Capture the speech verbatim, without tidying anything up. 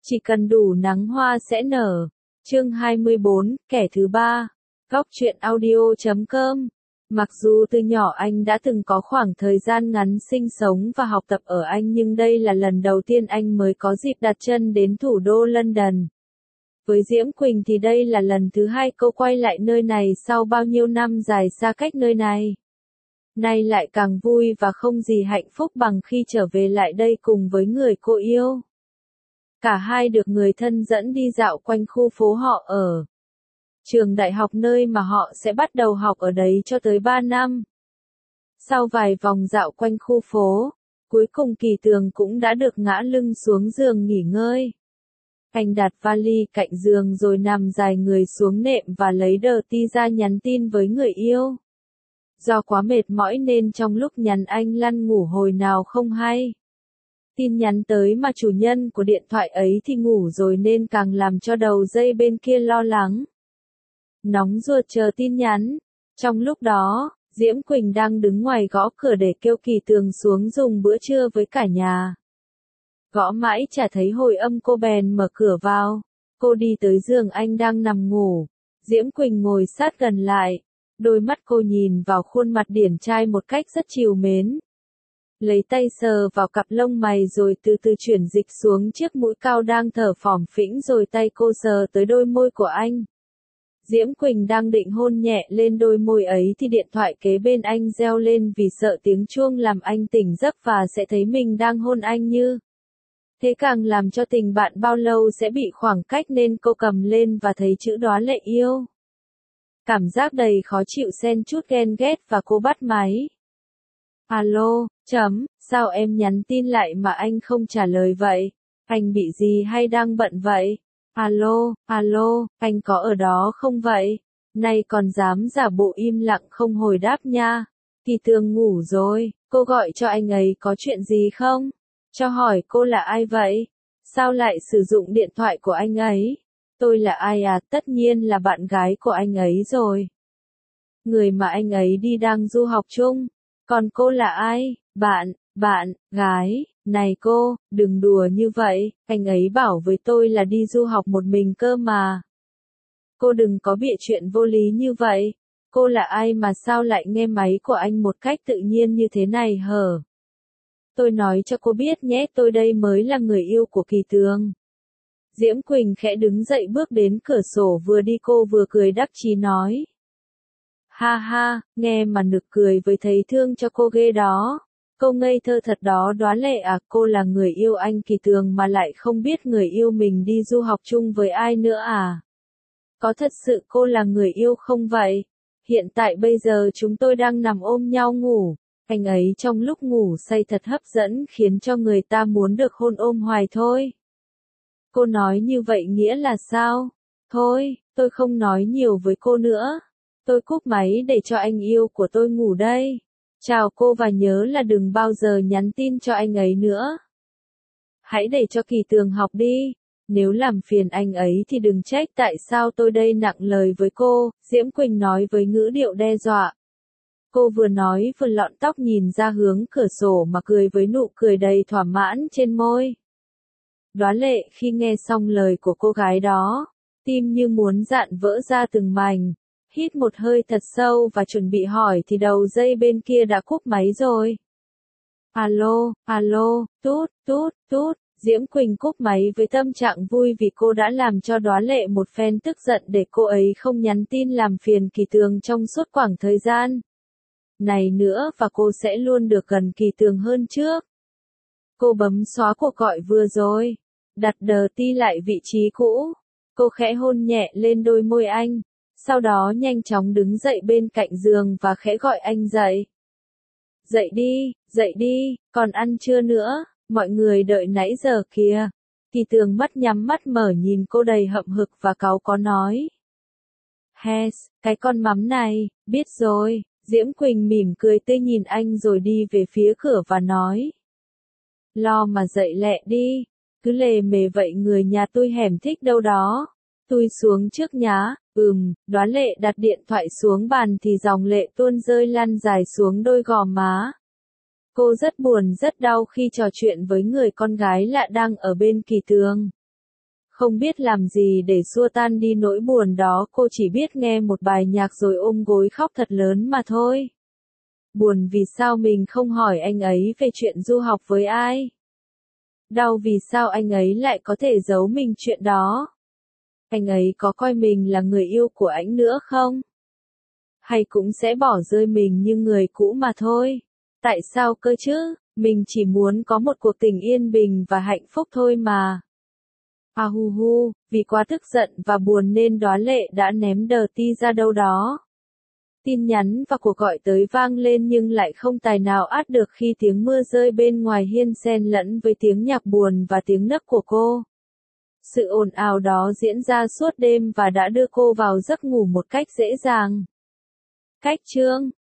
Chỉ cần đủ nắng hoa sẽ nở. Chương hai mươi bốn, kẻ thứ ba. Góc truyện audio chấm com. Mặc dù từ nhỏ anh đã từng có khoảng thời gian ngắn sinh sống và học tập ở Anh, nhưng đây là lần đầu tiên anh mới có dịp đặt chân đến thủ đô London. Với Diễm Quỳnh thì đây là lần thứ hai cô quay lại nơi này sau bao nhiêu năm dài xa cách nơi này. Nay lại càng vui và không gì hạnh phúc bằng khi trở về lại đây cùng với người cô yêu. Cả hai được người thân dẫn đi dạo quanh khu phố họ ở. Trường đại học nơi mà họ sẽ bắt đầu học ở đấy cho tới ba năm. Sau vài vòng dạo quanh khu phố, cuối cùng Kỳ Tường cũng đã được ngã lưng xuống giường nghỉ ngơi. Anh đặt vali cạnh giường rồi nằm dài người xuống nệm và lấy đờ ti ra nhắn tin với người yêu. Do quá mệt mỏi nên trong lúc nhắn anh lăn ngủ hồi nào không hay. Tin nhắn tới mà chủ nhân của điện thoại ấy thì ngủ rồi nên càng làm cho đầu dây bên kia lo lắng. Nóng ruột chờ tin nhắn. Trong lúc đó, Diễm Quỳnh đang đứng ngoài gõ cửa để kêu Kỳ Tường xuống dùng bữa trưa với cả nhà. Gõ mãi chả thấy hồi âm, cô bèn mở cửa vào. Cô đi tới giường anh đang nằm ngủ. Diễm Quỳnh ngồi sát gần lại. Đôi mắt cô nhìn vào khuôn mặt điển trai một cách rất trìu mến. Lấy tay sờ vào cặp lông mày rồi từ từ chuyển dịch xuống chiếc mũi cao đang thở phỏng phĩnh, rồi tay cô sờ tới đôi môi của anh. Diễm Quỳnh đang định hôn nhẹ lên đôi môi ấy thì điện thoại kế bên anh reo lên, vì sợ tiếng chuông làm anh tỉnh giấc và sẽ thấy mình đang hôn anh như. Thế càng làm cho tình bạn bao lâu sẽ bị khoảng cách nên cô cầm lên và thấy chữ Đóa Lệ yêu. Cảm giác đầy khó chịu xen chút ghen ghét và cô bắt máy. Alo, chấm, sao em nhắn tin lại mà anh không trả lời vậy? Anh bị gì hay đang bận vậy? Alo, alo, anh có ở đó không vậy? Nay còn dám giả bộ im lặng không hồi đáp nha. Kỳ Tường ngủ rồi, cô gọi cho anh ấy có chuyện gì không? Cho hỏi cô là ai vậy? Sao lại sử dụng điện thoại của anh ấy? Tôi là ai à? Tất nhiên là bạn gái của anh ấy rồi. Người mà anh ấy đi đang du học chung. Còn cô là ai? Bạn, bạn, gái, này cô, đừng đùa như vậy, anh ấy bảo với tôi là đi du học một mình cơ mà. Cô đừng có bịa chuyện vô lý như vậy. Cô là ai mà sao lại nghe máy của anh một cách tự nhiên như thế này hở? Tôi nói cho cô biết nhé, tôi đây mới là người yêu của Kỳ Tường. Diễm Quỳnh khẽ đứng dậy bước đến cửa sổ, vừa đi cô vừa cười đắc chí nói. Ha ha, nghe mà nực cười với thấy thương cho cô ghê đó. Cô ngây thơ thật đó Đóa Lệ à, cô là người yêu anh Kỳ Tường mà lại không biết người yêu mình đi du học chung với ai nữa à? Có thật sự cô là người yêu không vậy? Hiện tại bây giờ chúng tôi đang nằm ôm nhau ngủ. Anh ấy trong lúc ngủ say thật hấp dẫn khiến cho người ta muốn được hôn ôm hoài thôi. Cô nói như vậy nghĩa là sao? Thôi, tôi không nói nhiều với cô nữa. Tôi cúp máy để cho anh yêu của tôi ngủ đây. Chào cô và nhớ là đừng bao giờ nhắn tin cho anh ấy nữa. Hãy để cho Kỳ Tường học đi. Nếu làm phiền anh ấy thì đừng trách tại sao tôi đây nặng lời với cô, Diễm Quỳnh nói với ngữ điệu đe dọa. Cô vừa nói vừa lọn tóc nhìn ra hướng cửa sổ mà cười với nụ cười đầy thỏa mãn trên môi. Đóa Lệ khi nghe xong lời của cô gái đó, tim như muốn dạn vỡ ra từng mảnh. Hít một hơi thật sâu và chuẩn bị hỏi thì đầu dây bên kia đã cúp máy rồi. Alo, alo, tút, tút, tút. Diễm Quỳnh cúp máy với tâm trạng vui vì cô đã làm cho Đóa Lệ một phen tức giận để cô ấy không nhắn tin làm phiền Kỳ Tường trong suốt khoảng thời gian này nữa, và cô sẽ luôn được gần Kỳ Tường hơn trước. Cô bấm xóa cuộc gọi vừa rồi, đặt đờ ti lại vị trí cũ. Cô khẽ hôn nhẹ lên đôi môi anh. Sau đó nhanh chóng đứng dậy bên cạnh giường và khẽ gọi anh dậy. Dậy đi, dậy đi, còn ăn trưa nữa, mọi người đợi nãy giờ kìa. Kỳ Tường mắt nhắm mắt mở nhìn cô đầy hậm hực và cáu có nói. Hes, cái con mắm này, biết rồi. Diễm Quỳnh mỉm cười tươi nhìn anh rồi đi về phía cửa và nói. Lo mà dậy lẹ đi, cứ lề mề vậy người nhà tôi hẻm thích đâu đó. Tôi xuống trước nhá. Ừm, Đóa Lệ đặt điện thoại xuống bàn thì dòng lệ tuôn rơi lăn dài xuống đôi gò má. Cô rất buồn rất đau khi trò chuyện với người con gái lạ đang ở bên Kỳ Tường. Không biết làm gì để xua tan đi nỗi buồn đó, cô chỉ biết nghe một bài nhạc rồi ôm gối khóc thật lớn mà thôi. Buồn vì sao mình không hỏi anh ấy về chuyện du học với ai. Đau vì sao anh ấy lại có thể giấu mình chuyện đó. Anh ấy có coi mình là người yêu của anh nữa không? Hay cũng sẽ bỏ rơi mình như người cũ mà thôi. Tại sao cơ chứ? Mình chỉ muốn có một cuộc tình yên bình và hạnh phúc thôi mà. À hu hu, vì quá tức giận và buồn nên Đóa Lệ đã ném đờ ti ra đâu đó. Tin nhắn và cuộc gọi tới vang lên nhưng lại không tài nào át được khi tiếng mưa rơi bên ngoài hiên xen lẫn với tiếng nhạc buồn và tiếng nấc của cô. Sự ồn ào đó diễn ra suốt đêm và đã đưa cô vào giấc ngủ một cách dễ dàng. Cách chương